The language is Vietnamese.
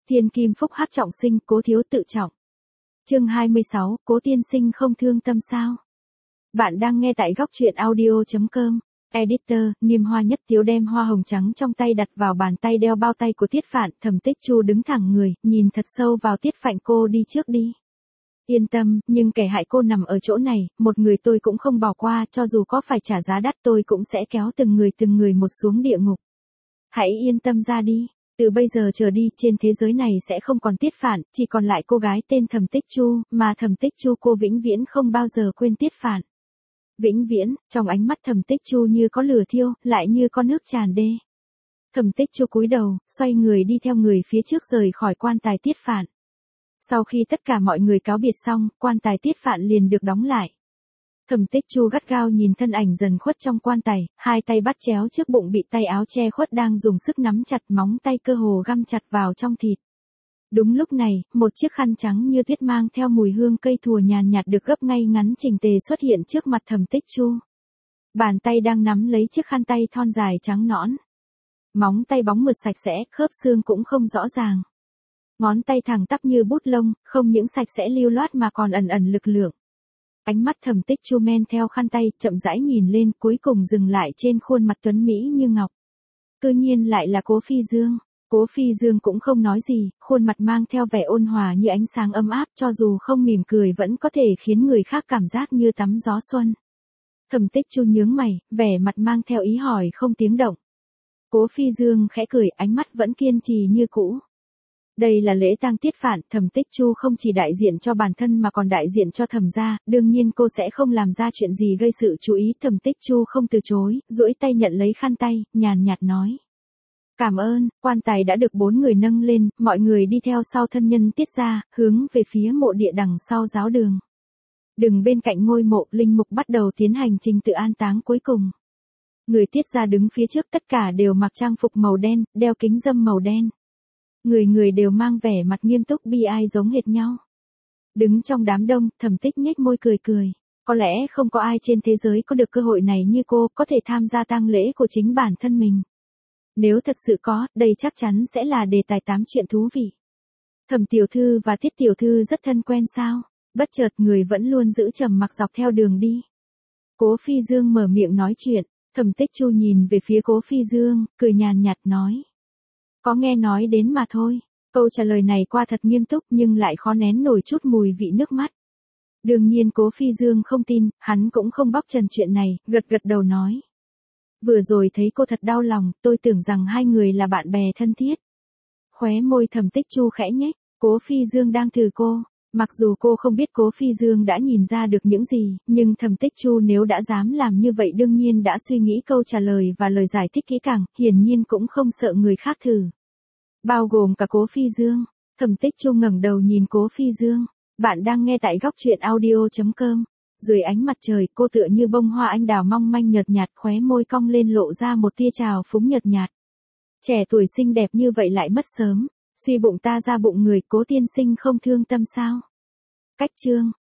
Thiên kim phúc hắc trọng sinh, Cố thiếu tự trọng. Chương 26, Cố tiên sinh không thương tâm sao? Bạn đang nghe tại góc truyện audio.com. Editor, Niêm Hoa Nhất Tiếu đem hoa hồng trắng trong tay đặt vào bàn tay đeo bao tay của Tiết Phạn. Thẩm Tích Chu đứng thẳng người, nhìn thật sâu vào Tiết Phạn. Cô đi trước đi. Yên tâm, nhưng kẻ hại cô nằm ở chỗ này, một người tôi cũng không bỏ qua, cho dù có phải trả giá đắt tôi cũng sẽ kéo từng người một xuống địa ngục. Hãy yên tâm ra đi. Từ bây giờ trở đi, trên thế giới này sẽ không còn Tiết Phạn, chỉ còn lại cô gái tên Thẩm Tích Chu, mà Thẩm Tích Chu cô vĩnh viễn không bao giờ quên Tiết Phạn. Vĩnh viễn, trong ánh mắt Thẩm Tích Chu như có lửa thiêu, lại như có nước tràn đê. Thẩm Tích Chu cúi đầu, xoay người đi theo người phía trước rời khỏi quan tài Tiết Phạn. Sau khi tất cả mọi người cáo biệt xong, quan tài Tiết Phạn liền được đóng lại. Thẩm Tích Chu gắt gao nhìn thân ảnh dần khuất trong quan tài, hai tay bắt chéo trước bụng bị tay áo che khuất đang dùng sức nắm chặt, móng tay cơ hồ găm chặt vào trong thịt. Đúng lúc này, một chiếc khăn trắng như tuyết mang theo mùi hương cây thùa nhàn nhạt được gấp ngay ngắn chỉnh tề xuất hiện trước mặt Thẩm Tích Chu. Bàn tay đang nắm lấy chiếc khăn tay thon dài trắng nõn. Móng tay bóng mượt sạch sẽ, khớp xương cũng không rõ ràng. Ngón tay thẳng tắp như bút lông, không những sạch sẽ lưu loát mà còn ẩn ẩn lực lượng. Ánh mắt Thẩm Tích Chu men theo khăn tay, chậm rãi nhìn lên, cuối cùng dừng lại trên khuôn mặt tuấn mỹ như ngọc. Cư nhiên lại là Cố Phi Dương. Cố Phi Dương cũng không nói gì, khuôn mặt mang theo vẻ ôn hòa như ánh sáng ấm áp, cho dù không mỉm cười vẫn có thể khiến người khác cảm giác như tắm gió xuân. Thẩm Tích Chu nhướng mày, vẻ mặt mang theo ý hỏi không tiếng động. Cố Phi Dương khẽ cười, ánh mắt vẫn kiên trì như cũ. Đây là lễ tang Tiết Phạn, Thẩm Tích Chu không chỉ đại diện cho bản thân mà còn đại diện cho Thẩm gia, đương nhiên cô sẽ không làm ra chuyện gì gây sự chú ý. Thẩm Tích Chu không từ chối, duỗi tay nhận lấy khăn tay, nhàn nhạt nói. Cảm ơn. Quan tài đã được 4 người nâng lên, mọi người đi theo sau thân nhân Tiết gia, hướng về phía mộ địa đằng sau giáo đường. Đường bên cạnh ngôi mộ, linh mục bắt đầu tiến hành trình tự an táng cuối cùng. Người Tiết gia đứng phía trước tất cả đều mặc trang phục màu đen, đeo kính râm màu đen. Người đều mang vẻ mặt nghiêm túc bi ai giống hệt nhau. Đứng trong đám đông, Thẩm Tích nhếch môi cười cười. Có lẽ không có ai trên thế giới có được cơ hội này như cô, có thể tham gia tang lễ của chính bản thân mình. Nếu thật sự có, đây chắc chắn sẽ là đề tài tám chuyện thú vị. Thẩm tiểu thư và Tiết tiểu thư rất thân quen sao? Bất chợt người vẫn luôn giữ trầm mặc dọc theo đường đi. Cố Phi Dương mở miệng nói chuyện, Thẩm Tích Chu nhìn về phía Cố Phi Dương, cười nhàn nhạt nói. Có nghe nói đến mà thôi. Câu trả lời này qua thật nghiêm túc nhưng lại khó nén nổi chút mùi vị nước mắt. Đương nhiên Cố Phi Dương không tin, hắn cũng không bóc trần chuyện này, gật đầu nói. Vừa rồi thấy cô thật đau lòng, tôi tưởng rằng hai người là bạn bè thân thiết. Khóe môi Thẩm Tích Chu khẽ nhếch, Cố Phi Dương đang thử cô. Mặc dù cô không biết Cố Phi Dương đã nhìn ra được những gì, nhưng Thẩm Tích Chu nếu đã dám làm như vậy đương nhiên đã suy nghĩ câu trả lời và lời giải thích kỹ càng, hiển nhiên cũng không sợ người khác thử. Bao gồm cả Cố Phi Dương. Thẩm Tích Chu ngẩng đầu nhìn Cố Phi Dương. Bạn đang nghe tại góc truyện audio.com. Dưới ánh mặt trời, cô tựa như bông hoa anh đào mong manh nhợt nhạt, khóe môi cong lên lộ ra một tia trào phúng nhợt nhạt. Trẻ tuổi xinh đẹp như vậy lại mất sớm. Suy bụng ta ra bụng người, Cố tiên sinh không thương tâm sao? Cách chương.